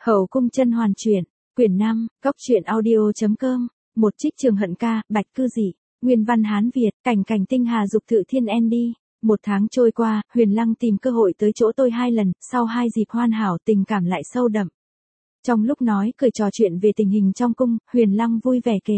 Hậu cung甄hoàn truyện, quyển 5, góc truyện audio.com, một trích trường hận ca, bạch cư dị, nguyên văn Hán Việt, cảnh cảnh tinh hà dục thự thiên Andy. Một tháng trôi qua, Huyền Lăng tìm cơ hội tới chỗ tôi 2 lần, sau 2 dịp hoàn hảo tình cảm lại sâu đậm. Trong lúc nói cười trò chuyện về tình hình trong cung, Huyền Lăng vui vẻ kể.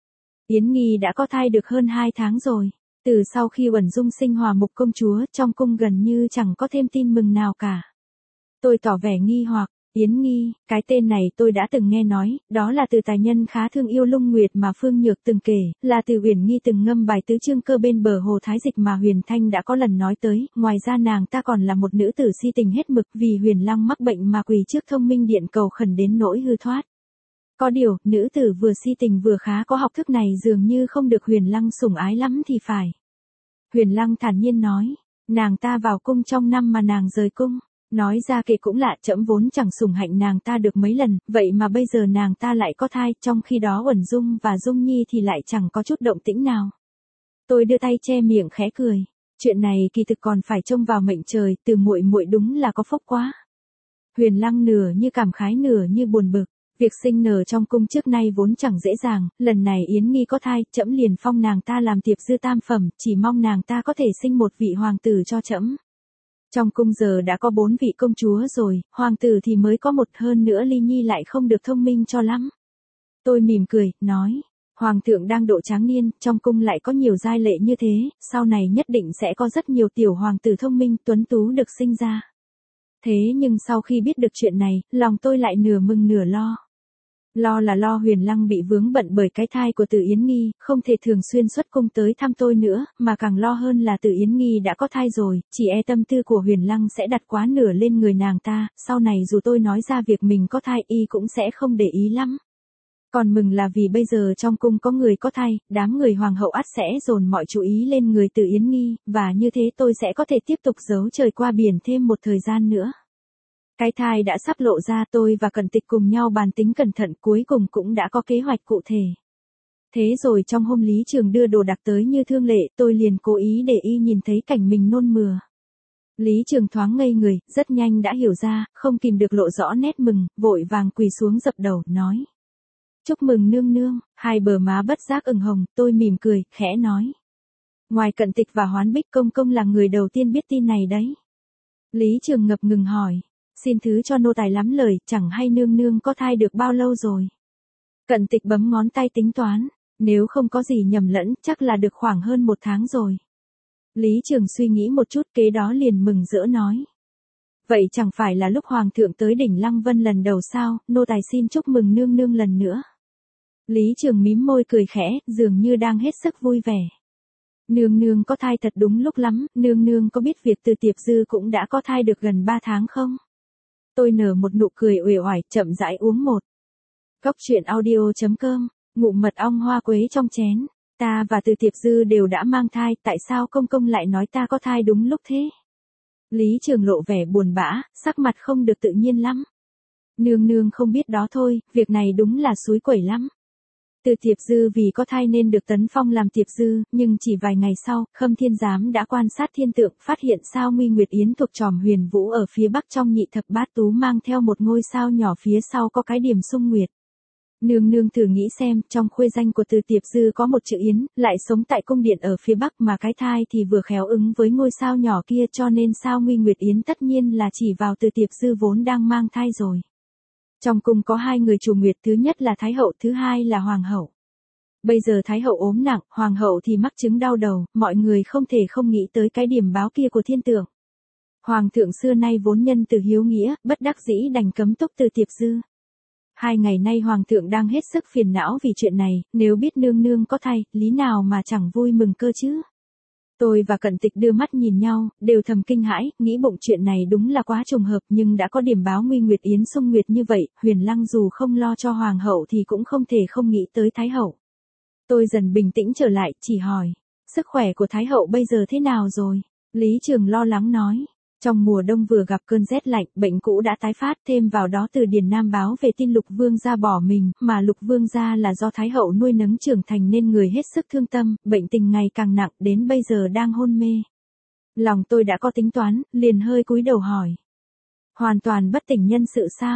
Yến Nghi đã có thai được hơn 2 tháng rồi. Từ sau khi Uẩn Dung sinh Hòa Mục công chúa, trong cung gần như chẳng có thêm tin mừng nào cả. Tôi tỏ vẻ nghi hoặc. Yến Nghi, cái tên này tôi đã từng nghe nói, đó là từ tài nhân khá thương yêu Lung Nguyệt mà Phương Nhược từng kể, là từ Uyển Nghi từng ngâm bài tứ chương cơ bên bờ hồ Thái Dịch mà Huyền Thanh đã có lần nói tới, ngoài ra nàng ta còn là một nữ tử si tình hết mực vì Huyền Lăng mắc bệnh mà quỳ trước Thông Minh Điện cầu khẩn đến nỗi hư thoát. Có điều, nữ tử vừa si tình vừa khá có học thức này dường như không được Huyền Lăng sủng ái lắm thì phải. Huyền Lăng thản nhiên nói, nàng ta vào cung trong năm mà nàng rời cung. Nói ra kể cũng lạ, trẫm vốn chẳng sủng hạnh nàng ta được mấy lần, vậy mà bây giờ nàng ta lại có thai, trong khi đó Uẩn Dung và Dung Nhi thì lại chẳng có chút động tĩnh nào. Tôi đưa tay che miệng khẽ cười, chuyện này kỳ thực còn phải trông vào mệnh trời, từ muội muội đúng là có phúc quá. Huyền Lăng nửa như cảm khái nửa như buồn bực, việc sinh nở trong cung trước nay vốn chẳng dễ dàng, lần này Yến Nghi có thai, trẫm liền phong nàng ta làm tiệp dư tam phẩm, chỉ mong nàng ta có thể sinh một vị hoàng tử cho trẫm. Trong cung giờ đã có 4 vị công chúa rồi, hoàng tử thì mới có một, hơn nữa Ly Nhi lại không được thông minh cho lắm. Tôi mỉm cười, nói, hoàng thượng đang độ tráng niên, trong cung lại có nhiều giai lệ như thế, sau này nhất định sẽ có rất nhiều tiểu hoàng tử thông minh tuấn tú được sinh ra. Thế nhưng sau khi biết được chuyện này, lòng tôi lại nửa mừng nửa lo. Lo là lo Huyền Lăng bị vướng bận bởi cái thai của Từ Yến Nghi, không thể thường xuyên xuất cung tới thăm tôi nữa, mà càng lo hơn là Từ Yến Nghi đã có thai rồi, chỉ e tâm tư của Huyền Lăng sẽ đặt quá nửa lên người nàng ta, sau này dù tôi nói ra việc mình có thai y cũng sẽ không để ý lắm. Còn mừng là vì bây giờ trong cung có người có thai, đám người hoàng hậu ắt sẽ dồn mọi chú ý lên người Từ Yến Nghi, và như thế tôi sẽ có thể tiếp tục giấu trời qua biển thêm một thời gian nữa. Cái thai đã sắp lộ ra, tôi và Cẩn Tịch cùng nhau bàn tính cẩn thận, cuối cùng cũng đã có kế hoạch cụ thể. Thế rồi trong hôm Lý Trường đưa đồ đặc tới như thương lệ, tôi liền cố ý để y nhìn thấy cảnh mình nôn mửa. Lý Trường thoáng ngây người, rất nhanh đã hiểu ra, không kìm được lộ rõ nét mừng, vội vàng quỳ xuống dập đầu, nói. Chúc mừng nương nương, hai bờ má bất giác ửng hồng, tôi mỉm cười, khẽ nói. Ngoài Cẩn Tịch và Hoán Bích công công là người đầu tiên biết tin này đấy. Lý Trường ngập ngừng hỏi. Xin thứ cho nô tài lắm lời, chẳng hay nương nương có thai được bao lâu rồi. Cẩn Tịch bấm ngón tay tính toán, nếu không có gì nhầm lẫn, chắc là được khoảng hơn 1 tháng rồi. Lý Trường suy nghĩ một chút, kế đó liền mừng rỡ nói. Vậy chẳng phải là lúc hoàng thượng tới đỉnh Lăng Vân lần đầu sao, nô tài xin chúc mừng nương nương lần nữa. Lý Trường mím môi cười khẽ, dường như đang hết sức vui vẻ. Nương nương có thai thật đúng lúc lắm, nương nương có biết việc Từ Tiệp Dư cũng đã có thai được gần 3 tháng không? Tôi nở một nụ cười uể oải, chậm rãi uống một. Góc truyện audio.com, ngụm mật ong hoa quế trong chén. Ta và Từ Tiệp Dư đều đã mang thai, tại sao công công lại nói ta có thai đúng lúc thế? Lý Trường lộ vẻ buồn bã, sắc mặt không được tự nhiên lắm. Nương nương không biết đó thôi, việc này đúng là xúi quẩy lắm. Từ Tiệp Dư vì có thai nên được tấn phong làm Tiệp Dư, nhưng chỉ vài ngày sau, Khâm Thiên Giám đã quan sát thiên tượng, phát hiện sao Nguy Nguyệt Yến thuộc chòm Huyền Vũ ở phía bắc trong nhị thập bát tú mang theo một ngôi sao nhỏ phía sau có cái điểm xung nguyệt. Nương nương thử nghĩ xem, trong khuê danh của Từ Tiệp Dư có một chữ Yến, lại sống tại cung điện ở phía bắc mà cái thai thì vừa khéo ứng với ngôi sao nhỏ kia, cho nên sao Nguy Nguyệt Yến tất nhiên là chỉ vào Từ Tiệp Dư vốn đang mang thai rồi. Trong cung có 2 người chủ nguyệt, thứ nhất là Thái hậu, thứ hai là Hoàng hậu. Bây giờ Thái hậu ốm nặng, Hoàng hậu thì mắc chứng đau đầu, mọi người không thể không nghĩ tới cái điểm báo kia của thiên tượng. Hoàng thượng xưa nay vốn nhân từ hiếu nghĩa, bất đắc dĩ đành cấm túc Từ Tiệp Dư. 2 ngày nay Hoàng thượng đang hết sức phiền não vì chuyện này, nếu biết nương nương có thai, lý nào mà chẳng vui mừng cơ chứ. Tôi và Cẩn Tịch đưa mắt nhìn nhau, đều thầm kinh hãi, nghĩ bụng chuyện này đúng là quá trùng hợp, nhưng đã có điểm báo Nguy Nguyệt Yến xung nguyệt như vậy, Huyền Lăng dù không lo cho Hoàng hậu thì cũng không thể không nghĩ tới Thái hậu. Tôi dần bình tĩnh trở lại, chỉ hỏi, sức khỏe của Thái hậu bây giờ thế nào rồi? Lý Trường lo lắng nói, trong mùa đông vừa gặp cơn rét lạnh, bệnh cũ đã tái phát, thêm vào đó từ Điền Nam báo về tin Lục Vương gia bỏ mình, mà Lục Vương gia là do Thái hậu nuôi nấng trưởng thành nên người hết sức thương tâm, bệnh tình ngày càng nặng, đến bây giờ đang hôn mê. Lòng tôi đã có tính toán, liền hơi cúi đầu hỏi. Hoàn toàn bất tỉnh nhân sự sao?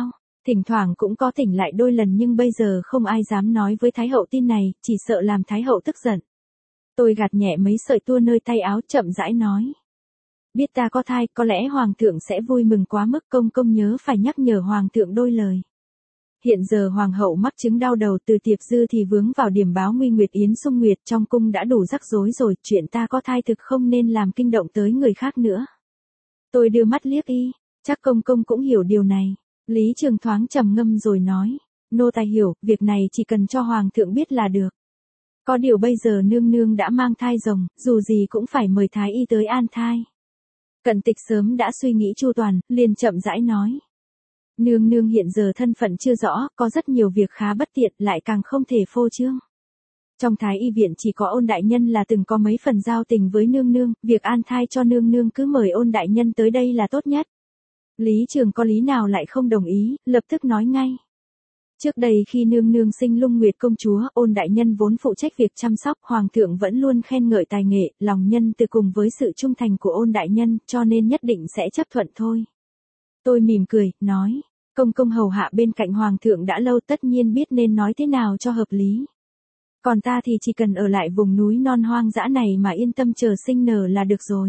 Thỉnh thoảng cũng có tỉnh lại đôi lần nhưng bây giờ không ai dám nói với Thái hậu tin này, chỉ sợ làm Thái hậu tức giận. Tôi gạt nhẹ mấy sợi tua nơi tay áo chậm rãi nói. Biết ta có thai, có lẽ Hoàng thượng sẽ vui mừng quá mức, công công nhớ phải nhắc nhở Hoàng thượng đôi lời. Hiện giờ Hoàng hậu mắc chứng đau đầu, từ Tiệp Dư thì vướng vào điểm báo Nguy Nguyệt Yến xung nguyệt, trong cung đã đủ rắc rối rồi, chuyện ta có thai thực không nên làm kinh động tới người khác nữa. Tôi đưa mắt liếc y, chắc công công cũng hiểu điều này. Lý Trường thoáng trầm ngâm rồi nói, nô tài hiểu, việc này chỉ cần cho Hoàng thượng biết là được. Có điều bây giờ nương nương đã mang thai rồng, dù gì cũng phải mời thái y tới an thai. Cận Tịch sớm đã suy nghĩ chu toàn, liền chậm rãi nói. Nương nương hiện giờ thân phận chưa rõ, có rất nhiều việc khá bất tiện, lại càng không thể phô trương. Trong thái y viện chỉ có Ôn đại nhân là từng có mấy phần giao tình với nương nương, việc an thai cho nương nương cứ mời Ôn đại nhân tới đây là tốt nhất. Lý Trường có lý nào lại không đồng ý, lập tức nói ngay. Trước đây khi nương nương sinh Lung Nguyệt công chúa, Ôn đại nhân vốn phụ trách việc chăm sóc, Hoàng thượng vẫn luôn khen ngợi tài nghệ, lòng nhân từ cùng với sự trung thành của Ôn đại nhân, cho nên nhất định sẽ chấp thuận thôi. Tôi mỉm cười, nói, công công hầu hạ bên cạnh Hoàng thượng đã lâu, tất nhiên biết nên nói thế nào cho hợp lý. Còn ta thì chỉ cần ở lại vùng núi non hoang dã này mà yên tâm chờ sinh nở là được rồi.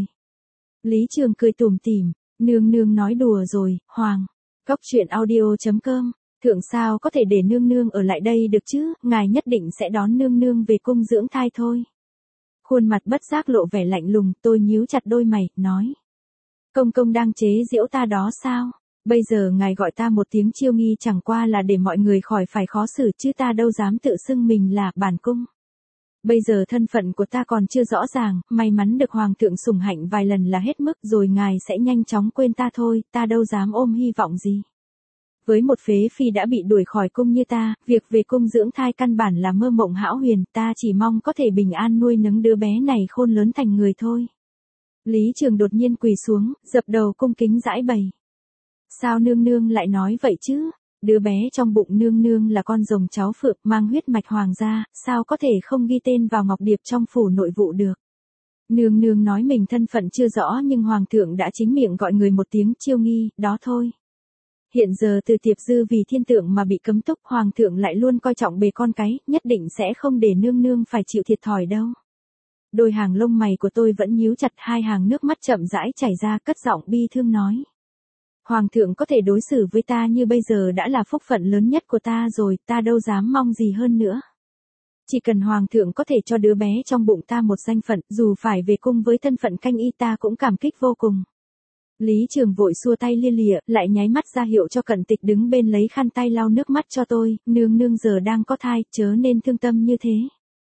Lý Trường cười tủm tỉm, nương nương nói đùa rồi, Hoàng. Góc truyện audio.com, thượng sao có thể để nương nương ở lại đây được chứ, ngài nhất định sẽ đón nương nương về cung dưỡng thai thôi. Khuôn mặt bất giác lộ vẻ lạnh lùng, tôi nhíu chặt đôi mày, nói. Công công đang chế giễu ta đó sao? Bây giờ ngài gọi ta một tiếng Chiêu Nghi chẳng qua là để mọi người khỏi phải khó xử, chứ ta đâu dám tự xưng mình là bản cung. Bây giờ thân phận của ta còn chưa rõ ràng, may mắn được Hoàng thượng sủng hạnh vài lần là hết mức, rồi ngài sẽ nhanh chóng quên ta thôi, ta đâu dám ôm hy vọng gì. Với một phế phi đã bị đuổi khỏi cung như ta, việc về cung dưỡng thai căn bản là mơ mộng hão huyền, ta chỉ mong có thể bình an nuôi nấng đứa bé này khôn lớn thành người thôi. Lý Trường đột nhiên quỳ xuống, dập đầu cung kính giãi bày. Sao nương nương lại nói vậy chứ? Đứa bé trong bụng nương nương là con rồng cháu phượng, mang huyết mạch hoàng gia, sao có thể không ghi tên vào ngọc điệp trong phủ nội vụ được? Nương nương nói mình thân phận chưa rõ nhưng Hoàng thượng đã chính miệng gọi người một tiếng Chiêu Nghi, đó thôi. Hiện giờ từ Tiệp Dư vì thiên tượng mà bị cấm túc, Hoàng thượng lại luôn coi trọng bề con cái, nhất định sẽ không để nương nương phải chịu thiệt thòi đâu. Đôi hàng lông mày của tôi vẫn nhíu chặt, hai hàng nước mắt chậm rãi chảy ra, cất giọng bi thương nói. Hoàng thượng có thể đối xử với ta như bây giờ đã là phúc phận lớn nhất của ta rồi, ta đâu dám mong gì hơn nữa. Chỉ cần Hoàng thượng có thể cho đứa bé trong bụng ta một danh phận, dù phải về cung với thân phận canh y ta cũng cảm kích vô cùng. Lý Trường vội xua tay lia lịa, lại nháy mắt ra hiệu cho Cận Tịch đứng bên lấy khăn tay lau nước mắt cho tôi, nương nương giờ đang có thai, chớ nên thương tâm như thế.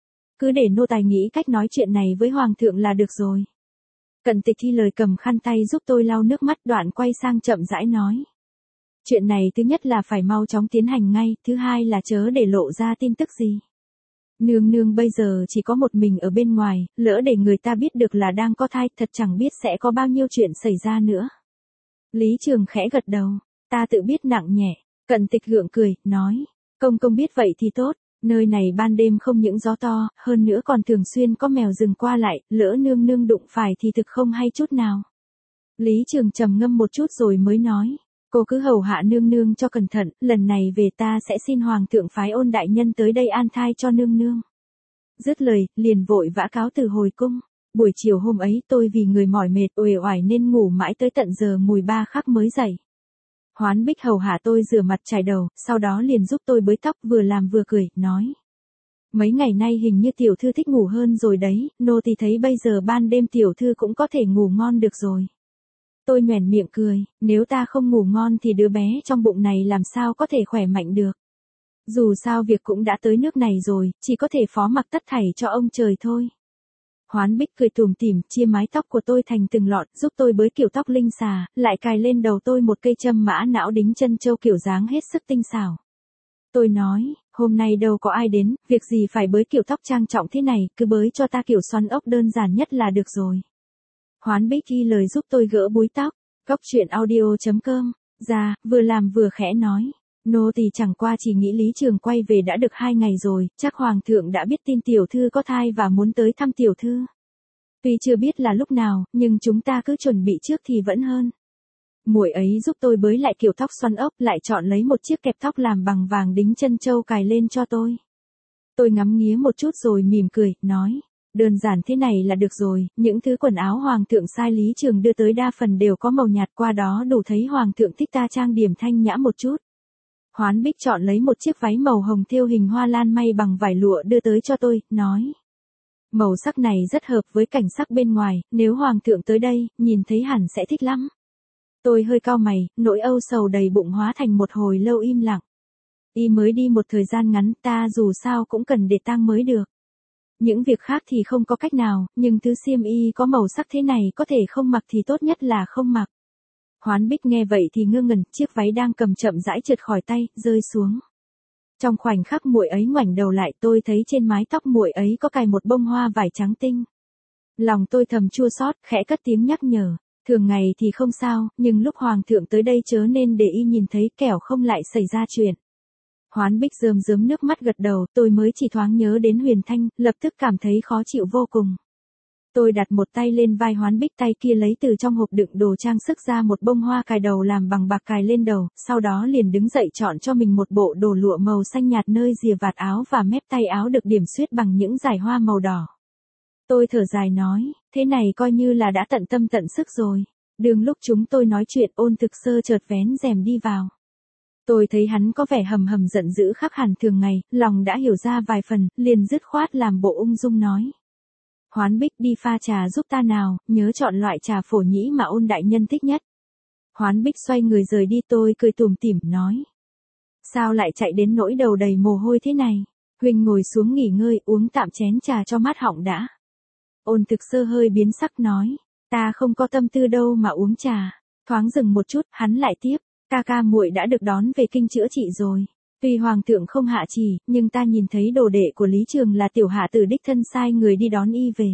Cứ để nô tài nghĩ cách nói chuyện này với Hoàng thượng là được rồi. Cận Tịch thi lời cầm khăn tay giúp tôi lau nước mắt, đoạn quay sang chậm rãi nói. Chuyện này thứ nhất là phải mau chóng tiến hành ngay, thứ hai là chớ để lộ ra tin tức gì. Nương nương bây giờ chỉ có một mình ở bên ngoài, lỡ để người ta biết được là đang có thai, thật chẳng biết sẽ có bao nhiêu chuyện xảy ra nữa. Lý Trường khẽ gật đầu, ta tự biết nặng nhẹ. Cận Tịch gượng cười, nói, công công biết vậy thì tốt, nơi này ban đêm không những gió to, hơn nữa còn thường xuyên có mèo rừng qua lại, lỡ nương nương đụng phải thì thực không hay chút nào. Lý Trường trầm ngâm một chút rồi mới nói, cô cứ hầu hạ nương nương cho cẩn thận, lần này về ta sẽ xin Hoàng thượng phái Ôn đại nhân tới đây an thai cho nương nương. Dứt lời, liền vội vã cáo từ hồi cung. Buổi chiều hôm ấy tôi vì người mỏi mệt uể oải nên ngủ mãi tới tận giờ mùi 3 khắc mới dậy. Hoán Bích hầu hạ tôi rửa mặt chải đầu, sau đó liền giúp tôi bới tóc, vừa làm vừa cười, nói. Mấy ngày nay hình như tiểu thư thích ngủ hơn rồi đấy, nô tỳ thấy bây giờ ban đêm tiểu thư cũng có thể ngủ ngon được rồi. Tôi nhoẻn miệng cười, nếu ta không ngủ ngon thì đứa bé trong bụng này làm sao có thể khỏe mạnh được. Dù sao việc cũng đã tới nước này rồi, chỉ có thể phó mặc tất thảy cho ông trời thôi. Hoán Bích cười tủm tỉm, chia mái tóc của tôi thành từng lọn, giúp tôi bới kiểu tóc linh xà, lại cài lên đầu tôi một cây châm mã não đính chân châu kiểu dáng hết sức tinh xảo. Tôi nói, hôm nay đâu có ai đến, việc gì phải bới kiểu tóc trang trọng thế này, cứ bới cho ta kiểu xoăn ốc đơn giản nhất là được rồi. Hoán Bích ghi lời giúp tôi gỡ búi tóc. Góc truyện audio.com, ra, vừa làm vừa khẽ nói. Nô tỳ chẳng qua chỉ nghĩ Lý Trường quay về đã được 2 ngày rồi, chắc Hoàng thượng đã biết tin tiểu thư có thai và muốn tới thăm tiểu thư. Tuy chưa biết là lúc nào, nhưng chúng ta cứ chuẩn bị trước thì vẫn hơn. Muội ấy giúp tôi bới lại kiểu tóc xoăn ốc, lại chọn lấy một chiếc kẹp tóc làm bằng vàng đính chân châu cài lên cho tôi. Tôi ngắm nghía một chút rồi mỉm cười, nói, đơn giản thế này là được rồi, những thứ quần áo hoàng thượng sai Lý Trường đưa tới đa phần đều có màu nhạt, qua đó đủ thấy hoàng thượng thích ta trang điểm thanh nhã một chút. Hoán Bích chọn lấy một chiếc váy màu hồng thêu hình hoa lan may bằng vải lụa đưa tới cho tôi, nói. Màu sắc này rất hợp với cảnh sắc bên ngoài, nếu hoàng thượng tới đây, nhìn thấy hẳn sẽ thích lắm. Tôi hơi cau mày, nỗi âu sầu đầy bụng hóa thành một hồi lâu im lặng. Y mới đi một thời gian ngắn, ta dù sao cũng cần để tang mới được. Những việc khác thì không có cách nào, nhưng thứ xiêm y có màu sắc thế này có thể không mặc thì tốt nhất là không mặc. Hoán Bích nghe vậy thì ngơ ngẩn, chiếc váy đang cầm chậm rãi trượt khỏi tay, rơi xuống. Trong khoảnh khắc muội ấy ngoảnh đầu lại, tôi thấy trên mái tóc muội ấy có cài một bông hoa vải trắng tinh. Lòng tôi thầm chua xót, khẽ cất tiếng nhắc nhở. Thường ngày thì không sao, nhưng lúc hoàng thượng tới đây chớ nên để y nhìn thấy, kẻo không lại xảy ra chuyện. Hoán Bích rơm rớm nước mắt gật đầu, tôi mới chỉ thoáng nhớ đến Huyền Thanh, lập tức cảm thấy khó chịu vô cùng. Tôi đặt một tay lên vai Hoán Bích, tay kia lấy từ trong hộp đựng đồ trang sức ra một bông hoa cài đầu làm bằng bạc cài lên đầu, sau đó liền đứng dậy chọn cho mình một bộ đồ lụa màu xanh nhạt, nơi rìa vạt áo và mép tay áo được điểm xuyết bằng những dải hoa màu đỏ. Tôi thở dài nói, thế này coi như là đã tận tâm tận sức rồi. Đường lúc chúng tôi nói chuyện, Ôn Thực Sơ chợt vén rèm đi vào. Tôi thấy hắn có vẻ hầm hầm giận dữ khác hẳn thường ngày, lòng đã hiểu ra vài phần, liền dứt khoát làm bộ ung dung nói. Hoán Bích, đi pha trà giúp ta nào, nhớ chọn loại trà phổ nhĩ mà Ôn đại nhân thích nhất. Hoán Bích xoay người rời đi, tôi cười tủm tỉm nói. Sao lại chạy đến nỗi đầu đầy mồ hôi thế này? Huynh ngồi xuống nghỉ ngơi, uống tạm chén trà cho mát họng đã. Ôn Thực Sơ hơi biến sắc nói. Ta không có tâm tư đâu mà uống trà. Thoáng dừng một chút, hắn lại tiếp. Ca ca muội đã được đón về kinh chữa trị rồi. Tuy hoàng thượng không hạ chỉ, nhưng ta nhìn thấy đồ đệ của Lý Trường là tiểu hạ tử đích thân sai người đi đón y về.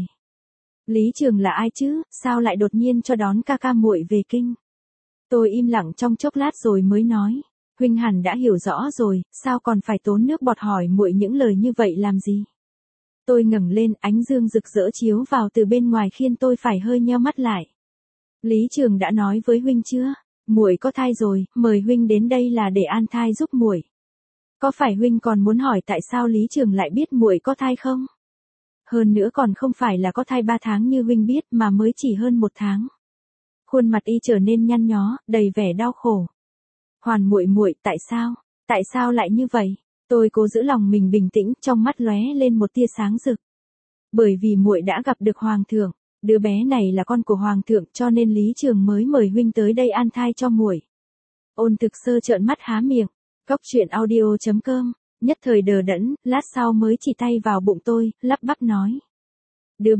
Lý Trường là ai chứ, sao lại đột nhiên cho đón ca ca muội về kinh? Tôi im lặng trong chốc lát rồi mới nói. Huynh hẳn đã hiểu rõ rồi, sao còn phải tốn nước bọt hỏi muội những lời như vậy làm gì? Tôi ngẩng lên, ánh dương rực rỡ chiếu vào từ bên ngoài khiến tôi phải hơi nheo mắt lại. Lý Trường đã nói với huynh chưa? Muội có thai rồi, mời huynh đến đây là để an thai giúp muội. Có phải huynh còn muốn hỏi tại sao Lý Trường lại biết muội có thai không? Hơn nữa còn không phải là có thai 3 tháng như huynh biết mà mới chỉ hơn 1 tháng. Khuôn mặt y trở nên nhăn nhó, đầy vẻ đau khổ. Hoàn muội, tại sao? Tại sao lại như vậy? Tôi cố giữ lòng mình bình tĩnh, trong mắt lóe lên một tia sáng rực. Bởi vì muội đã gặp được hoàng thượng, đứa bé này là con của hoàng thượng, cho nên Lý Trường mới mời huynh tới đây an thai cho muội. Ôn Thực Sơ trợn mắt há miệng. Cóc truyện audio.com, nhất thời đờ đẫn, lát sau mới chỉ tay vào bụng tôi, lắp bắp nói. Đứa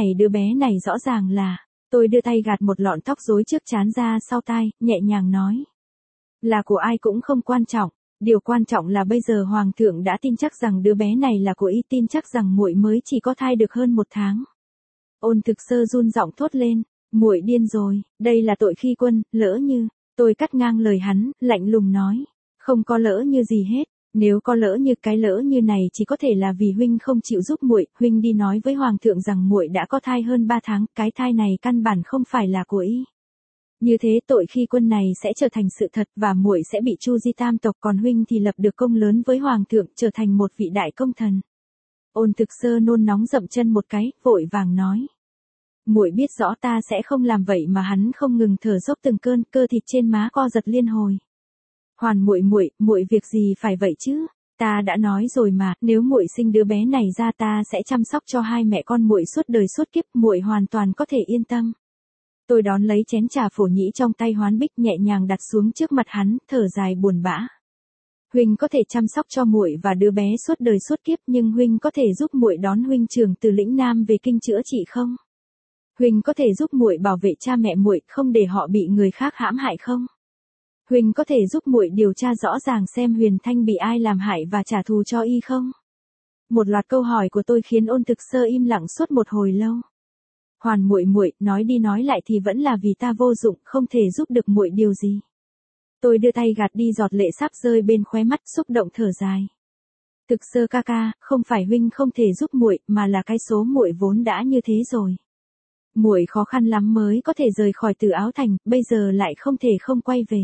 bé này rõ ràng là. Tôi đưa tay gạt một lọn tóc rối trước trán ra sau tai, nhẹ nhàng nói. Là của ai cũng không quan trọng. Điều quan trọng là bây giờ hoàng thượng đã tin chắc rằng đứa bé này là của y, tin chắc rằng muội mới chỉ có thai được hơn 1 tháng. Ôn Thực Sơ run giọng thốt lên, muội điên rồi, đây là tội khi quân, lỡ như. Tôi cắt ngang lời hắn, lạnh lùng nói, không có lỡ như gì hết, nếu có lỡ như, cái lỡ như này chỉ có thể là vì huynh không chịu giúp muội, huynh đi nói với hoàng thượng rằng muội đã có thai hơn 3 tháng, cái thai này căn bản không phải là của y. Như thế tội khi quân này sẽ trở thành sự thật và muội sẽ bị Chu Di tam tộc, còn huynh thì lập được công lớn với hoàng thượng, trở thành một vị đại công thần. Ôn Thực Sơ nôn nóng dậm chân một cái, vội vàng nói. Muội biết rõ ta sẽ không làm vậy mà. Hắn không ngừng thở dốc từng cơn, cơ thịt trên má co giật liên hồi. Hoàn muội việc gì phải vậy chứ? Ta đã nói rồi mà, nếu muội sinh đứa bé này ra ta sẽ chăm sóc cho hai mẹ con muội suốt đời suốt kiếp, muội hoàn toàn có thể yên tâm. Tôi đón lấy chén trà phổ nhĩ trong tay Hoán Bích, nhẹ nhàng đặt xuống trước mặt hắn, thở dài buồn bã. Huynh có thể chăm sóc cho muội và đứa bé suốt đời suốt kiếp, nhưng huynh có thể giúp muội đón huynh trưởng từ lĩnh Nam về kinh chữa trị không? Huynh có thể giúp muội bảo vệ cha mẹ muội, không để họ bị người khác hãm hại không? Huynh có thể giúp muội điều tra rõ ràng xem Huyền Thanh bị ai làm hại và trả thù cho y không? Một loạt câu hỏi của tôi khiến Ôn Thực Sơ im lặng suốt một hồi lâu. Hoàn muội, nói đi nói lại thì vẫn là vì ta vô dụng, không thể giúp được muội điều gì. Tôi đưa tay gạt đi giọt lệ sắp rơi bên khóe mắt, xúc động thở dài. Thực Sơ ca ca, không phải huynh không thể giúp muội, mà là cái số muội vốn đã như thế rồi. Muội khó khăn lắm mới có thể rời khỏi Từ Áo Thành, bây giờ lại không thể không quay về.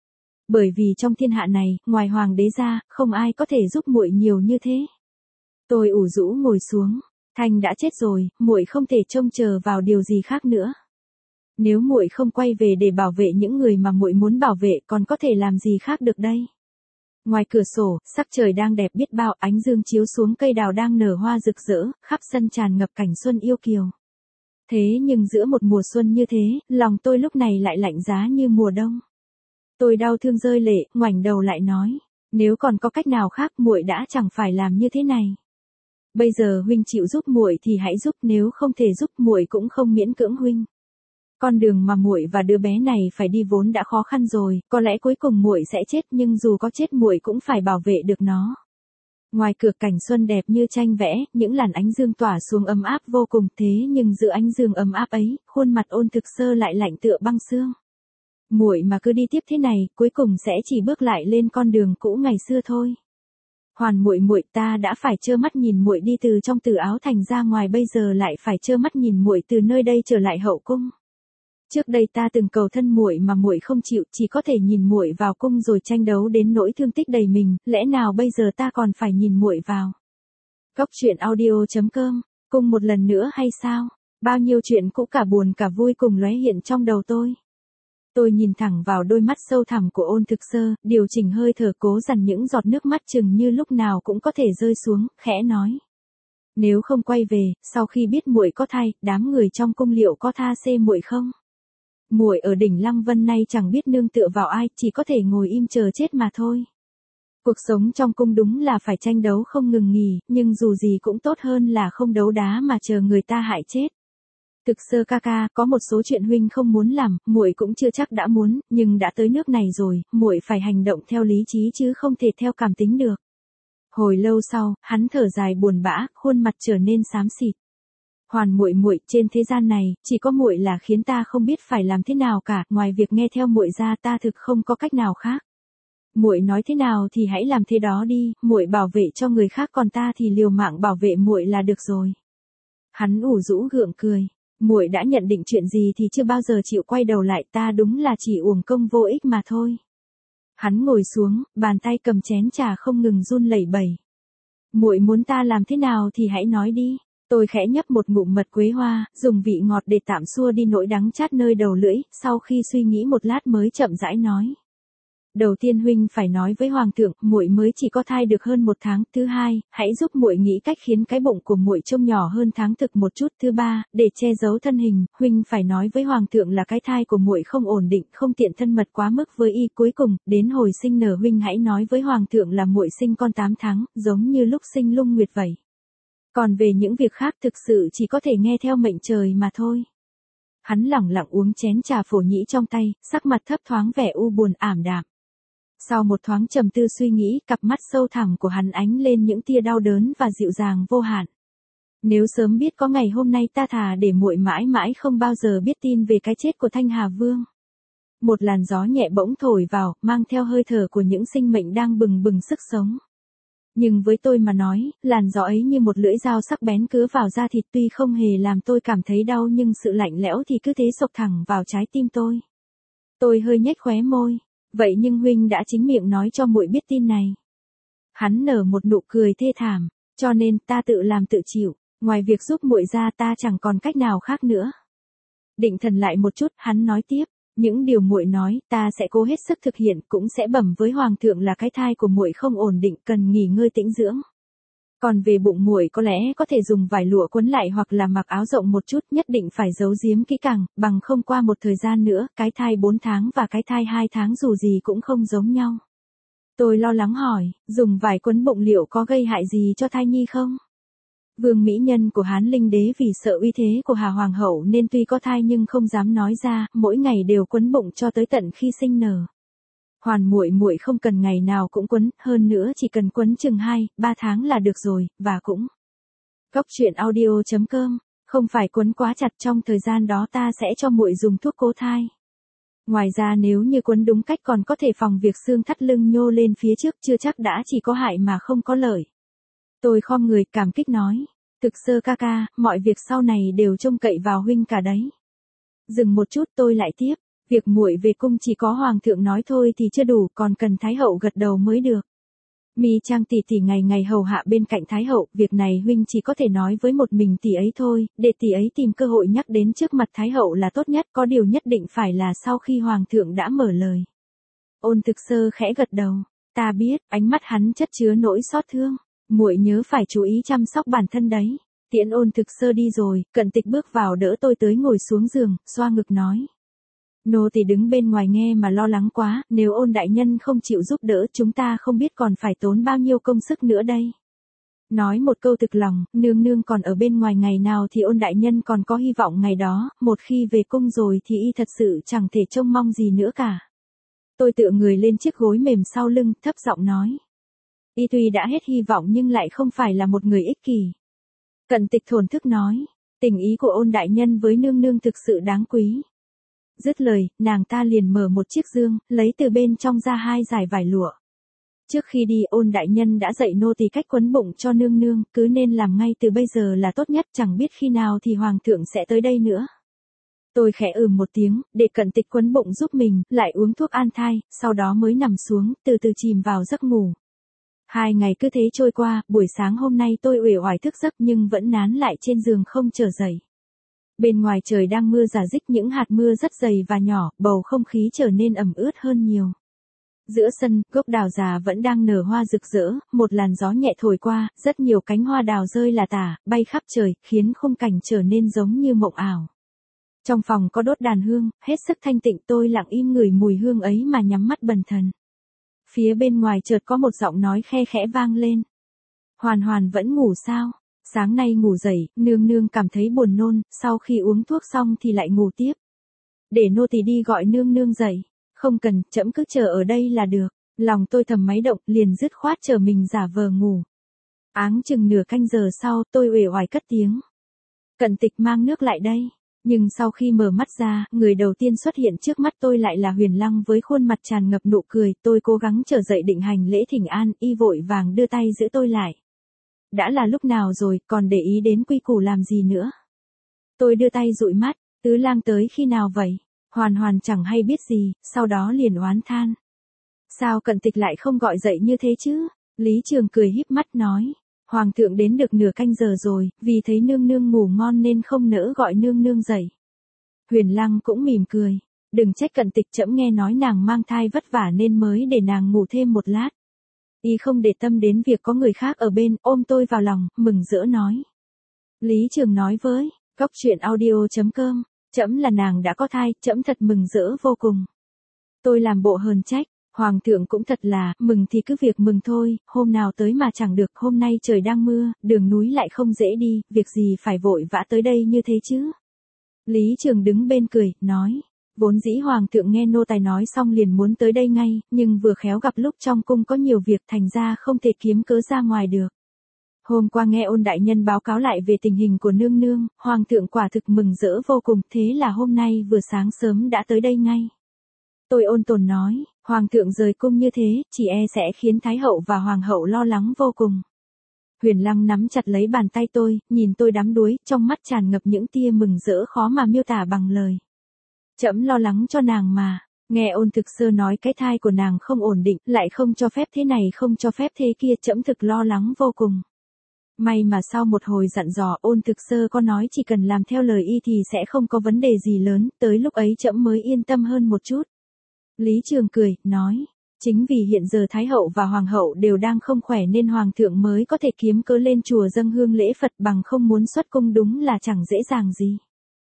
Bởi vì trong thiên hạ này, ngoài hoàng đế ra, không ai có thể giúp muội nhiều như thế. Tôi ủ rũ ngồi xuống. Thanh đã chết rồi, muội không thể trông chờ vào điều gì khác nữa. Nếu muội không quay về để bảo vệ những người mà muội muốn bảo vệ, còn có thể làm gì khác được đây? Ngoài cửa sổ, sắc trời đang đẹp biết bao, ánh dương chiếu xuống cây đào đang nở hoa rực rỡ, khắp sân tràn ngập cảnh xuân yêu kiều. Thế nhưng giữa một mùa xuân như thế, lòng tôi lúc này lại lạnh giá như mùa đông. Tôi đau thương rơi lệ, ngoảnh đầu lại nói, nếu còn có cách nào khác muội đã chẳng phải làm như thế này. Bây giờ huynh chịu giúp muội thì hãy giúp, nếu không thể giúp muội cũng không miễn cưỡng huynh. Con đường mà muội và đứa bé này phải đi vốn đã khó khăn rồi, có lẽ cuối cùng muội sẽ chết, nhưng dù có chết muội cũng phải bảo vệ được nó. Ngoài cửa cảnh xuân đẹp như tranh vẽ, những làn ánh dương tỏa xuống ấm áp vô cùng, thế nhưng giữa ánh dương ấm áp ấy, khuôn mặt Ôn Thực Sơ lại lạnh tựa băng xương. Muội mà cứ đi tiếp thế này, cuối cùng sẽ chỉ bước lại lên con đường cũ ngày xưa thôi. Hoàn muội, ta đã phải trơ mắt nhìn muội đi từ trong Từ Áo Thành ra ngoài, bây giờ lại phải trơ mắt nhìn muội từ nơi đây trở lại hậu cung. Trước đây ta từng cầu thân muội mà muội không chịu, chỉ có thể nhìn muội vào cung rồi tranh đấu đến nỗi thương tích đầy mình, lẽ nào bây giờ ta còn phải nhìn muội vào? Góc truyện audio.com, cung một lần nữa hay sao? Bao nhiêu chuyện cũ cả buồn cả vui cùng lóe hiện trong đầu tôi. Tôi nhìn thẳng vào đôi mắt sâu thẳm của Ôn Thực Sơ, điều chỉnh hơi thở cố dằn những giọt nước mắt chừng như lúc nào cũng có thể rơi xuống, khẽ nói. Nếu không quay về, sau khi biết muội có thai, đám người trong cung liệu có tha xê muội không? Muội ở đỉnh Lăng Vân nay chẳng biết nương tựa vào ai, chỉ có thể ngồi im chờ chết mà thôi. Cuộc sống trong cung đúng là phải tranh đấu không ngừng nghỉ, nhưng dù gì cũng tốt hơn là không đấu đá mà chờ người ta hại chết. Thực Sơ ca ca, có một số chuyện huynh không muốn làm, muội cũng chưa chắc đã muốn, nhưng đã tới nước này rồi, muội phải hành động theo lý trí chứ không thể theo cảm tính được. Hồi lâu sau, hắn thở dài buồn bã, khuôn mặt trở nên xám xịt. Hoàn muội, trên thế gian này, chỉ có muội là khiến ta không biết phải làm thế nào cả, ngoài việc nghe theo muội ra ta thực không có cách nào khác. Muội nói thế nào thì hãy làm thế đó đi, muội bảo vệ cho người khác còn ta thì liều mạng bảo vệ muội là được rồi. Hắn ủ rũ gượng cười. Muội đã nhận định chuyện gì thì chưa bao giờ chịu quay đầu lại, ta đúng là chỉ uổng công vô ích mà thôi. Hắn ngồi xuống, bàn tay cầm chén trà không ngừng run lẩy bẩy. Muội muốn ta làm thế nào thì hãy nói đi. Tôi khẽ nhấp một ngụm mật quế hoa, dùng vị ngọt để tạm xua đi nỗi đắng chát nơi đầu lưỡi, sau khi suy nghĩ một lát mới chậm rãi nói. Đầu tiên huynh phải nói với hoàng thượng, muội mới chỉ có thai được hơn 1 tháng. Thứ hai, hãy giúp muội nghĩ cách khiến cái bụng của muội trông nhỏ hơn tháng thực một chút. Thứ ba, để che giấu thân hình, huynh phải nói với hoàng thượng là cái thai của muội không ổn định, không tiện thân mật quá mức với y. Cuối cùng, đến hồi sinh nở huynh hãy nói với hoàng thượng là muội sinh con 8 tháng, giống như lúc sinh Lung Nguyệt vậy. Còn về những việc khác thực sự chỉ có thể nghe theo mệnh trời mà thôi. Hắn lẳng lặng uống chén trà phổ nhĩ trong tay, sắc mặt thấp thoáng vẻ u buồn ảm đạm. Sau một thoáng trầm tư suy nghĩ, cặp mắt sâu thẳm của hắn ánh lên những tia đau đớn và dịu dàng vô hạn. Nếu sớm biết có ngày hôm nay ta thà để muội mãi mãi không bao giờ biết tin về cái chết của Thanh Hà Vương. Một làn gió nhẹ bỗng thổi vào, mang theo hơi thở của những sinh mệnh đang bừng bừng sức sống. Nhưng với tôi mà nói, làn gió ấy như một lưỡi dao sắc bén cứa vào da thịt, tuy không hề làm tôi cảm thấy đau nhưng sự lạnh lẽo thì cứ thế xộc thẳng vào trái tim tôi. Tôi hơi nhếch khóe môi. Vậy nhưng huynh đã chính miệng nói cho muội biết tin này. Hắn nở một nụ cười thê thảm, cho nên ta tự làm tự chịu, ngoài việc giúp muội ra ta chẳng còn cách nào khác nữa. Định thần lại một chút, hắn nói tiếp, những điều muội nói, ta sẽ cố hết sức thực hiện, cũng sẽ bẩm với hoàng thượng là cái thai của muội không ổn định, cần nghỉ ngơi tĩnh dưỡng. Còn về bụng muội có lẽ có thể dùng vải lụa quấn lại hoặc là mặc áo rộng một chút, nhất định phải giấu giếm kỹ càng, bằng không qua một thời gian nữa, cái thai 4 tháng và cái thai 2 tháng dù gì cũng không giống nhau. Tôi lo lắng hỏi, dùng vải quấn bụng liệu có gây hại gì cho thai nhi không? Vương mỹ nhân của Hán Linh đế vì sợ uy thế của Hà Hoàng hậu nên tuy có thai nhưng không dám nói ra, mỗi ngày đều quấn bụng cho tới tận khi sinh nở. Hoàn muội không cần ngày nào cũng quấn, hơn nữa chỉ cần quấn chừng 2-3 tháng là được rồi, và cũng. Góc truyện audio.com, không phải quấn quá chặt, trong thời gian đó ta sẽ cho muội dùng thuốc cố thai. Ngoài ra nếu như quấn đúng cách còn có thể phòng việc xương thắt lưng nhô lên phía trước, chưa chắc đã chỉ có hại mà không có lợi. Tôi khom người cảm kích nói, Thực sơ ca ca, mọi việc sau này đều trông cậy vào huynh cả đấy. Dừng một chút tôi lại tiếp, việc muội về cung chỉ có hoàng thượng nói thôi thì chưa đủ, còn cần thái hậu gật đầu mới được. Mi Trang tỷ tỷ ngày ngày hầu hạ bên cạnh thái hậu, việc này huynh chỉ có thể nói với một mình tỷ ấy thôi, để tỷ ấy tìm cơ hội nhắc đến trước mặt thái hậu là tốt nhất, có điều nhất định phải là sau khi hoàng thượng đã mở lời. Ôn Thực Sơ khẽ gật đầu, ta biết, ánh mắt hắn chất chứa nỗi xót thương, muội nhớ phải chú ý chăm sóc bản thân đấy. Tiễn Ôn Thực Sơ đi rồi, Cận Tịch bước vào đỡ tôi tới ngồi xuống giường, xoa ngực nói. Nô tỳ đứng bên ngoài nghe mà lo lắng quá, nếu Ôn đại nhân không chịu giúp đỡ chúng ta không biết còn phải tốn bao nhiêu công sức nữa đây. Nói một câu thực lòng, nương nương còn ở bên ngoài ngày nào thì Ôn đại nhân còn có hy vọng ngày đó, một khi về cung rồi thì y thật sự chẳng thể trông mong gì nữa cả. Tôi tựa người lên chiếc gối mềm sau lưng, thấp giọng nói. Y tuy đã hết hy vọng nhưng lại không phải là một người ích kỷ. Cận Tịch thổn thức nói, tình ý của Ôn đại nhân với nương nương thực sự đáng quý. Dứt lời, nàng ta liền mở một chiếc dương, lấy từ bên trong ra 2 dải vải lụa. Trước khi đi Ôn đại nhân đã dạy nô tỳ cách quấn bụng cho nương nương, cứ nên làm ngay từ bây giờ là tốt nhất, chẳng biết khi nào thì hoàng thượng sẽ tới đây nữa. Tôi khẽ một tiếng, để Cận Tịch quấn bụng giúp mình, lại uống thuốc an thai, sau đó mới nằm xuống, từ từ chìm vào giấc ngủ. 2 ngày cứ thế trôi qua, buổi sáng hôm nay tôi uể oải thức giấc nhưng vẫn nán lại trên giường không trở dậy. Bên ngoài trời đang mưa rả rích, những hạt mưa rất dày và nhỏ, bầu không khí trở nên ẩm ướt hơn nhiều. Giữa sân, gốc đào già vẫn đang nở hoa rực rỡ, một làn gió nhẹ thổi qua, rất nhiều cánh hoa đào rơi lả tả, bay khắp trời, khiến khung cảnh trở nên giống như mộng ảo. Trong phòng có đốt đàn hương, hết sức thanh tịnh, tôi lặng im ngửi mùi hương ấy mà nhắm mắt bần thần. Phía bên ngoài chợt có một giọng nói khe khẽ vang lên. Hoàn Hoàn vẫn ngủ sao? Sáng nay ngủ dậy, nương nương cảm thấy buồn nôn, sau khi uống thuốc xong thì lại ngủ tiếp. Để nô tỳ đi gọi nương nương dậy. Không cần, trẫm cứ chờ ở đây là được. Lòng tôi thầm máy động, liền dứt khoát chờ mình giả vờ ngủ. Áng chừng nửa canh giờ sau, tôi uể oải cất tiếng. Cận Tịch mang nước lại đây. Nhưng sau khi mở mắt ra, người đầu tiên xuất hiện trước mắt tôi lại là Huyền Lăng với khuôn mặt tràn ngập nụ cười. Tôi cố gắng trở dậy định hành lễ thỉnh an, y vội vàng đưa tay giữ tôi lại. Đã là lúc nào rồi, còn để ý đến quy củ làm gì nữa? Tôi đưa tay dụi mắt, Tứ lang tới khi nào vậy? Hoàn Hoàn chẳng hay biết gì, sau đó liền oán than. Sao Cận Tịch lại không gọi dậy như thế chứ? Lý Trường cười híp mắt nói. Hoàng thượng đến được nửa canh giờ rồi, vì thấy nương nương ngủ ngon nên không nỡ gọi nương nương dậy. Huyền Lăng cũng mỉm cười. Đừng trách Cận Tịch, trẫm nghe nói nàng mang thai vất vả nên mới để nàng ngủ thêm một lát. Y không để tâm đến việc có người khác ở bên, ôm tôi vào lòng, mừng rỡ nói. Lý Trường nói với, góc truyện audio.com, trẫm là nàng đã có thai, trẫm thật mừng rỡ vô cùng. Tôi làm bộ hờn trách, Hoàng thượng cũng thật là, mừng thì cứ việc mừng thôi, hôm nào tới mà chẳng được, hôm nay trời đang mưa, đường núi lại không dễ đi, việc gì phải vội vã tới đây như thế chứ. Lý Trường đứng bên cười, nói. Vốn dĩ Hoàng thượng nghe nô tài nói xong liền muốn tới đây ngay, nhưng vừa khéo gặp lúc trong cung có nhiều việc thành ra không thể kiếm cớ ra ngoài được. Hôm qua nghe Ôn đại nhân báo cáo lại về tình hình của nương nương, Hoàng thượng quả thực mừng rỡ vô cùng, thế là hôm nay vừa sáng sớm đã tới đây ngay. Tôi ôn tồn nói, Hoàng thượng rời cung như thế, chỉ e sẽ khiến Thái hậu và Hoàng hậu lo lắng vô cùng. Huyền Lăng nắm chặt lấy bàn tay tôi, nhìn tôi đắm đuối, trong mắt tràn ngập những tia mừng rỡ khó mà miêu tả bằng lời. Trẫm lo lắng cho nàng mà, nghe Ôn Thực Sơ nói cái thai của nàng không ổn định, lại không cho phép thế này không cho phép thế kia, trẫm thực lo lắng vô cùng. May mà sau một hồi dặn dò, Ôn Thực Sơ có nói chỉ cần làm theo lời y thì sẽ không có vấn đề gì lớn, tới lúc ấy trẫm mới yên tâm hơn một chút. Lý Trường cười, nói, chính vì hiện giờ Thái hậu và Hoàng hậu đều đang không khỏe nên Hoàng thượng mới có thể kiếm cớ lên chùa dâng hương lễ Phật, bằng không muốn xuất cung đúng là chẳng dễ dàng gì.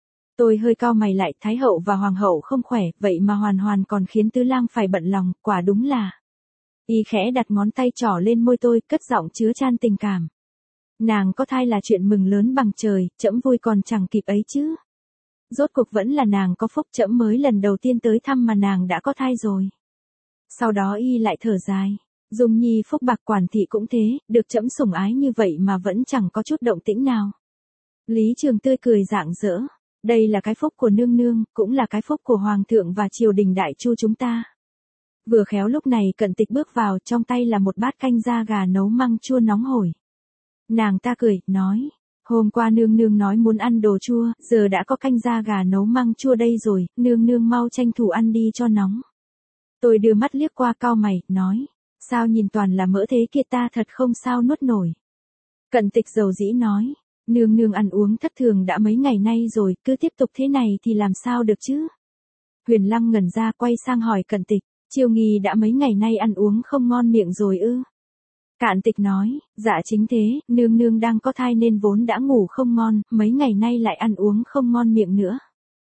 Tôi hơi cau mày lại, Thái hậu và Hoàng hậu không khỏe, vậy mà Hoàn Hoàn còn khiến Tứ lang phải bận lòng, quả đúng là. Y khẽ đặt ngón tay trỏ lên môi tôi, cất giọng chứa chan tình cảm. Nàng có thai là chuyện mừng lớn bằng trời, trẫm vui còn chẳng kịp ấy chứ. Rốt cuộc vẫn là nàng có phúc, trẫm mới lần đầu tiên tới thăm mà nàng đã có thai rồi. Sau đó y lại thở dài. Dung Nhi phúc bạc, Quản thị cũng thế, được trẫm sủng ái như vậy mà vẫn chẳng có chút động tĩnh nào. Lý Trường tươi cười rạng rỡ. Đây là cái phúc của nương nương, cũng là cái phúc của Hoàng thượng và triều đình Đại Chu chúng ta. Vừa khéo lúc này Cận Tịch bước vào, trong tay là một bát canh da gà nấu măng chua nóng hổi. Nàng ta cười, nói, Hôm qua nương nương nói muốn ăn đồ chua, giờ đã có canh da gà nấu măng chua đây rồi, nương nương mau tranh thủ ăn đi cho nóng. Tôi đưa mắt liếc qua cau mày, nói, sao nhìn toàn là mỡ thế kia, ta thật không sao nuốt nổi. Cận Tịch dầu dĩ nói, nương nương ăn uống thất thường đã mấy ngày nay rồi, cứ tiếp tục thế này thì làm sao được chứ. Huyền Lăng ngẩn ra quay sang hỏi Cận Tịch, Chiêu Nghi đã mấy ngày nay ăn uống không ngon miệng rồi ư? Cận Tịch nói, dạ chính thế, nương nương đang có thai nên vốn đã ngủ không ngon, mấy ngày nay lại ăn uống không ngon miệng nữa.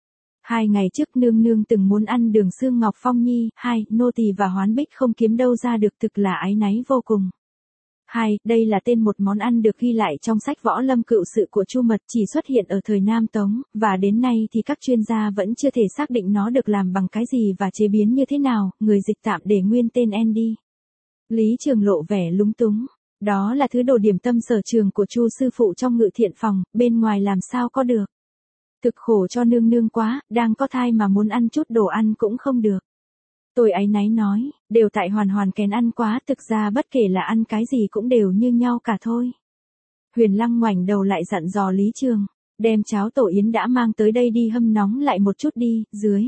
2 ngày trước nương nương từng muốn ăn đường xương ngọc phong nhi, 2, nô tỳ và Hoán Bích không kiếm đâu ra được, thực là áy náy vô cùng. 2, đây là tên một món ăn được ghi lại trong sách Võ Lâm Cựu Sự của Chu Mật, chỉ xuất hiện ở thời Nam Tống, và đến nay thì các chuyên gia vẫn chưa thể xác định nó được làm bằng cái gì và chế biến như thế nào, người dịch tạm để nguyên tên Andy. Lý Trường lộ vẻ lúng túng. Đó là thứ đồ điểm tâm sở trường của Chu sư phụ trong Ngự Thiện phòng, bên ngoài làm sao có được. Thực khổ cho nương nương quá, đang có thai mà muốn ăn chút đồ ăn cũng không được. Tôi áy náy nói, đều tại Hoàn Hoàn kén ăn quá, thực ra bất kể là ăn cái gì cũng đều như nhau cả thôi. Huyền Lăng ngoảnh đầu lại dặn dò Lý Trường, đem cháo tổ yến đã mang tới đây đi hâm nóng lại một chút đi, dưới.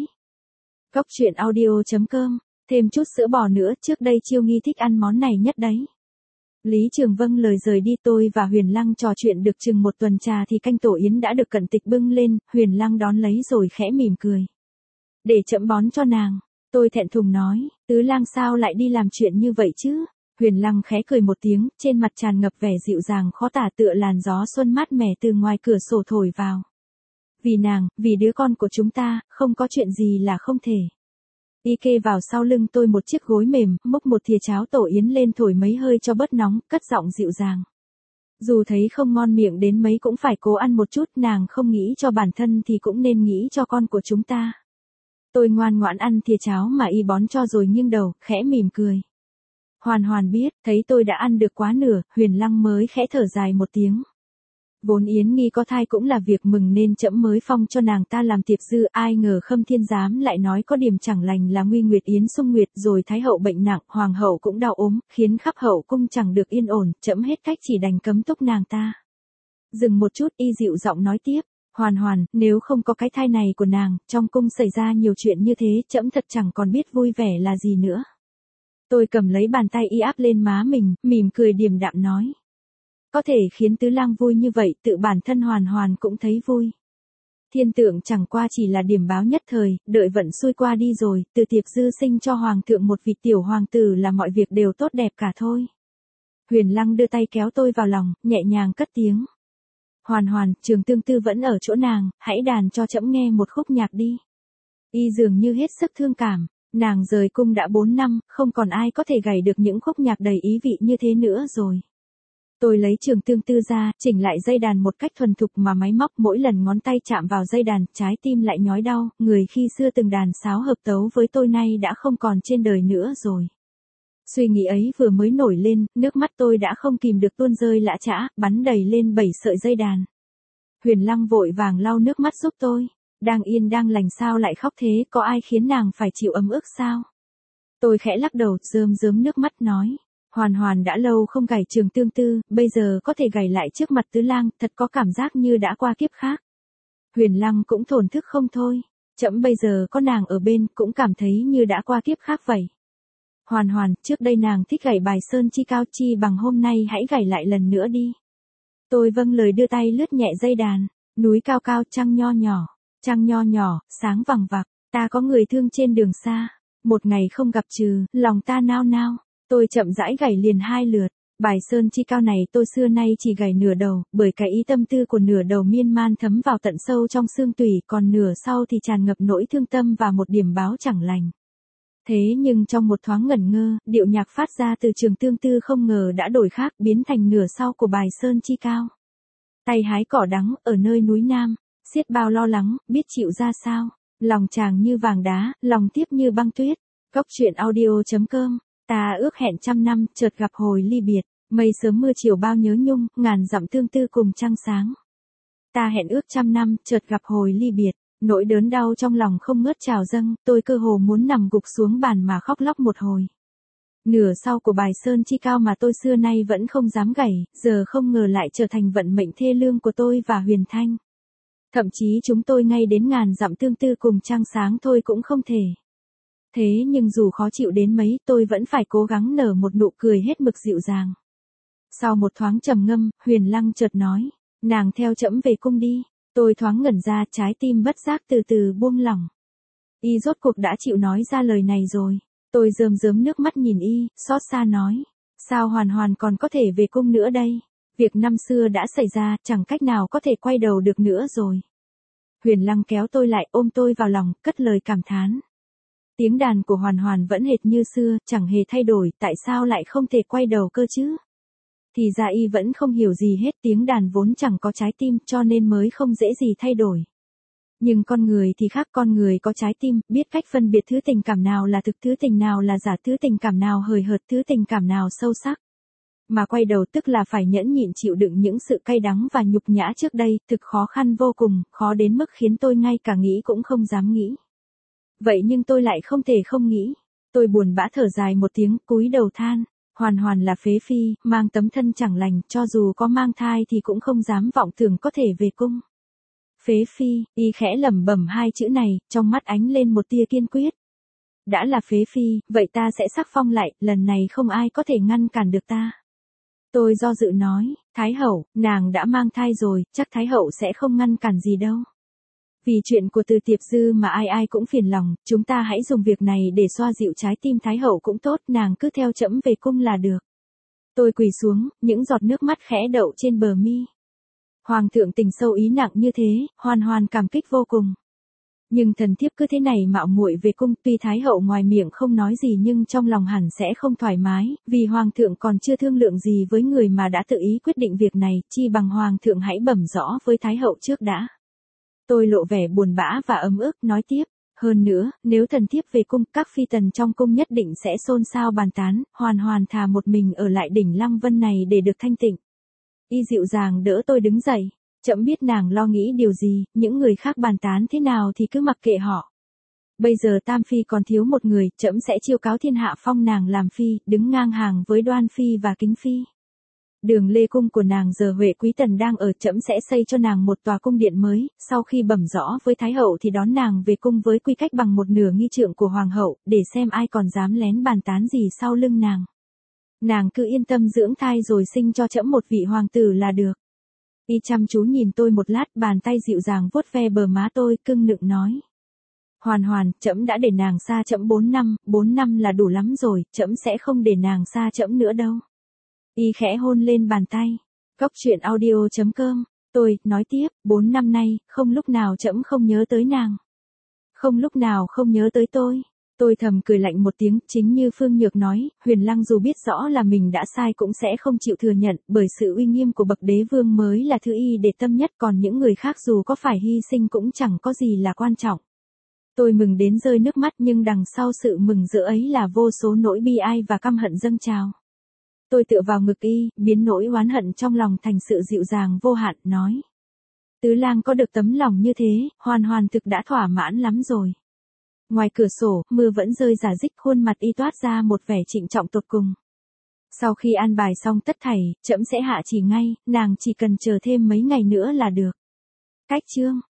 Cốc truyện audio.com, thêm chút sữa bò nữa, trước đây Chiêu Nghi thích ăn món này nhất đấy. Lý Trường vâng lời rời đi, tôi và Huyền Lăng trò chuyện được chừng một tuần trà thì canh tổ yến đã được Cận Tịch bưng lên, Huyền Lăng đón lấy rồi khẽ mỉm cười. Để chậm bón cho nàng. Tôi thẹn thùng nói, Tứ Lang sao lại đi làm chuyện như vậy chứ? Huyền Lăng khẽ cười một tiếng, trên mặt tràn ngập vẻ dịu dàng khó tả, tựa làn gió xuân mát mẻ từ ngoài cửa sổ thổi vào. Vì nàng, vì đứa con của chúng ta, không có chuyện gì là không thể. Y kê vào sau lưng tôi một chiếc gối mềm, múc một thìa cháo tổ yến lên thổi mấy hơi cho bớt nóng, cất giọng dịu dàng. Dù thấy không ngon miệng đến mấy cũng phải cố ăn một chút, nàng không nghĩ cho bản thân thì cũng nên nghĩ cho con của chúng ta. Tôi ngoan ngoãn ăn thìa cháo mà y bón cho rồi nghiêng đầu, khẽ mỉm cười. Hoàn Hoàn biết, thấy tôi đã ăn được quá nửa, Huyền Lăng mới khẽ thở dài một tiếng. Vốn Yến Nghi có thai cũng là việc mừng nên trẫm mới phong cho nàng ta làm tiệp dư, ai ngờ Khâm Thiên Giám lại nói có điểm chẳng lành là Nguy Nguyệt Yến xung nguyệt, rồi Thái hậu bệnh nặng, Hoàng hậu cũng đau ốm, khiến khắp hậu cung chẳng được yên ổn, trẫm hết cách chỉ đành cấm túc nàng ta. Dừng một chút, y dịu giọng nói tiếp. Hoàn Hoàn, nếu không có cái thai này của nàng, trong cung xảy ra nhiều chuyện như thế, trẫm thật chẳng còn biết vui vẻ là gì nữa. Tôi cầm lấy bàn tay y áp lên má mình, mỉm cười điềm đạm nói. Có thể khiến Tứ Lang vui như vậy, tự bản thân Hoàn Hoàn cũng thấy vui. Thiên tượng chẳng qua chỉ là điểm báo nhất thời, đợi vận xuôi qua đi rồi, từ tiệp dư sinh cho Hoàng thượng một vị tiểu hoàng tử là mọi việc đều tốt đẹp cả thôi. Huyền Lăng đưa tay kéo tôi vào lòng, nhẹ nhàng cất tiếng. Hoàn Hoàn, Trường Tương Tư vẫn ở chỗ nàng, hãy đàn cho trẫm nghe một khúc nhạc đi. Y dường như hết sức thương cảm, nàng rời cung đã 4 năm, không còn ai có thể gảy được những khúc nhạc đầy ý vị như thế nữa rồi. Tôi lấy Trường Tương Tư ra, chỉnh lại dây đàn một cách thuần thục mà máy móc, mỗi lần ngón tay chạm vào dây đàn, trái tim lại nhói đau, người khi xưa từng đàn sáo hợp tấu với tôi nay đã không còn trên đời nữa rồi. Suy nghĩ ấy vừa mới nổi lên, nước mắt tôi đã không kìm được tuôn rơi lã chã, bắn đầy lên 7 sợi dây đàn. Huyền Lăng vội vàng lau nước mắt giúp tôi. Đang yên đang lành sao lại khóc thế, có ai khiến nàng phải chịu ấm ức sao? Tôi khẽ lắc đầu, rơm rớm nước mắt nói. Hoàn Hoàn đã lâu không gảy Trường Tương Tư, bây giờ có thể gảy lại trước mặt Tứ Lang, thật có cảm giác như đã qua kiếp khác. Huyền Lăng cũng thổn thức không thôi. Trẫm bây giờ có nàng ở bên, cũng cảm thấy như đã qua kiếp khác vậy. Hoàn Hoàn, trước đây nàng thích gảy bài Sơn Chi Cao, chi bằng hôm nay hãy gảy lại lần nữa đi. Tôi vâng lời đưa tay lướt nhẹ dây đàn. Núi cao cao, trăng nho nhỏ, sáng vằng vặc, ta có người thương trên đường xa. Một ngày không gặp trừ, lòng ta nao nao. Tôi chậm rãi gảy liền 2 lượt. Bài Sơn Chi Cao này tôi xưa nay chỉ gảy nửa đầu, bởi cái ý tâm tư của nửa đầu miên man thấm vào tận sâu trong xương tủy, còn nửa sau thì tràn ngập nỗi thương tâm và một điểm báo chẳng lành. Thế nhưng trong một thoáng ngẩn ngơ, điệu nhạc phát ra từ Trường Tương Tư không ngờ đã đổi khác, biến thành nửa sau của bài Sơn Chi Cao. Tay hái cỏ đắng, ở nơi núi Nam, xiết bao lo lắng, biết chịu ra sao. Lòng chàng như vàng đá, lòng tiếp như băng tuyết. Cốc truyện audio.com. Ta ước hẹn 100 năm, chợt gặp hồi ly biệt. Mây sớm mưa chiều bao nhớ nhung, ngàn dặm tương tư cùng trăng sáng. Ta hẹn ước 100 năm, chợt gặp hồi ly biệt. Nỗi đớn đau trong lòng không ngớt trào dâng, tôi cơ hồ muốn nằm gục xuống bàn mà khóc lóc một hồi. Nửa sau của bài Sơn Chi Cao mà tôi xưa nay vẫn không dám gảy, giờ không ngờ lại trở thành vận mệnh thê lương của tôi và Huyền Thanh. Thậm chí chúng tôi ngay đến ngàn dặm tương tư cùng trăng sáng thôi cũng không thể. Thế nhưng dù khó chịu đến mấy, tôi vẫn phải cố gắng nở một nụ cười hết mực dịu dàng. Sau một thoáng trầm ngâm, Huyền Lăng chợt nói, nàng theo trẫm về cung đi. Tôi thoáng ngẩn ra, trái tim bất giác từ từ buông lỏng. Y rốt cuộc đã chịu nói ra lời này rồi. Tôi rơm rớm nước mắt nhìn y, xót xa nói, sao Hoàn Hoàn còn có thể về cung nữa đây? Việc năm xưa đã xảy ra, chẳng cách nào có thể quay đầu được nữa rồi. Huyền Lăng kéo tôi lại, ôm tôi vào lòng, cất lời cảm thán. Tiếng đàn của Hoàn Hoàn vẫn hệt như xưa, chẳng hề thay đổi, tại sao lại không thể quay đầu cơ chứ? Thì ra y vẫn không hiểu gì hết, tiếng đàn vốn chẳng có trái tim cho nên mới không dễ gì thay đổi. Nhưng con người thì khác, con người có trái tim, biết cách phân biệt thứ tình cảm nào là thực, thứ tình nào là giả, thứ tình cảm nào hời hợt, thứ tình cảm nào sâu sắc. Mà quay đầu tức là phải nhẫn nhịn chịu đựng những sự cay đắng và nhục nhã trước đây, thực khó khăn vô cùng, khó đến mức khiến tôi ngay cả nghĩ cũng không dám nghĩ. Vậy nhưng tôi lại không thể không nghĩ. Tôi buồn bã thở dài một tiếng, cúi đầu than. Hoàn Hoàn là phế phi, mang tấm thân chẳng lành, cho dù có mang thai thì cũng không dám vọng tưởng có thể về cung. Phế phi, y khẽ lẩm bẩm hai chữ này, trong mắt ánh lên một tia kiên quyết. Đã là phế phi, vậy ta sẽ sắc phong lại, lần này không ai có thể ngăn cản được ta. Tôi do dự nói, Thái hậu, nàng đã mang thai rồi, chắc Thái hậu sẽ không ngăn cản gì đâu. Vì chuyện của Từ Tiệp Dư mà ai ai cũng phiền lòng, chúng ta hãy dùng việc này để xoa dịu trái tim Thái hậu cũng tốt, nàng cứ theo trẫm về cung là được. Tôi quỳ xuống, những giọt nước mắt khẽ đậu trên bờ mi. Hoàng thượng tình sâu ý nặng như thế, Hoàn Hoàn cảm kích vô cùng. Nhưng thần thiếp cứ thế này mạo muội về cung, tuy Thái hậu ngoài miệng không nói gì nhưng trong lòng hẳn sẽ không thoải mái, vì Hoàng thượng còn chưa thương lượng gì với người mà đã tự ý quyết định việc này, chi bằng Hoàng thượng hãy bẩm rõ với Thái hậu trước đã. Tôi lộ vẻ buồn bã và ấm ức, nói tiếp, hơn nữa, nếu thần thiếp về cung, các phi tần trong cung nhất định sẽ xôn xao bàn tán, Hoàn Hoàn thà một mình ở lại đỉnh Lăng Vân này để được thanh tịnh. Y dịu dàng đỡ tôi đứng dậy, trẫm biết nàng lo nghĩ điều gì, những người khác bàn tán thế nào thì cứ mặc kệ họ. Bây giờ Tam Phi còn thiếu một người, trẫm sẽ chiêu cáo thiên hạ phong nàng làm phi, đứng ngang hàng với Đoan Phi và Kính Phi. Đường Lê cung của nàng giờ Huệ Quý Tần đang ở, trẫm sẽ xây cho nàng một tòa cung điện mới, sau khi bẩm rõ với Thái hậu thì đón nàng về cung với quy cách bằng một nửa nghi trượng của Hoàng hậu, để xem ai còn dám lén bàn tán gì sau lưng nàng. Nàng cứ yên tâm dưỡng thai rồi sinh cho trẫm một vị hoàng tử là được. Y chăm chú nhìn tôi một lát, bàn tay dịu dàng vuốt ve bờ má tôi, cưng nựng nói. Hoàn Hoàn, trẫm đã để nàng xa trẫm 4 năm là đủ lắm rồi, trẫm sẽ không để nàng xa trẫm nữa đâu. Y khẽ hôn lên bàn tay. Góc truyện audio.com. Tôi, nói tiếp, 4 năm nay, không lúc nào trẫm không nhớ tới nàng. Không lúc nào không nhớ tới tôi. Tôi thầm cười lạnh một tiếng, chính như Phương Nhược nói, Huyền Lăng dù biết rõ là mình đã sai cũng sẽ không chịu thừa nhận, bởi sự uy nghiêm của bậc đế vương mới là thứ y để tâm nhất, còn những người khác dù có phải hy sinh cũng chẳng có gì là quan trọng. Tôi mừng đến rơi nước mắt nhưng đằng sau sự mừng rỡ ấy là vô số nỗi bi ai và căm hận dâng trào. Tôi tựa vào ngực y, biến nỗi oán hận trong lòng thành sự dịu dàng vô hạn, nói. Tứ lang có được tấm lòng như thế, Hoàn Hoàn thực đã thỏa mãn lắm rồi. Ngoài cửa sổ, mưa vẫn rơi rả rích, khuôn mặt y toát ra một vẻ trịnh trọng tột cùng. Sau khi an bài xong tất thảy, trẫm sẽ hạ chỉ ngay, nàng chỉ cần chờ thêm mấy ngày nữa là được. Cách chương.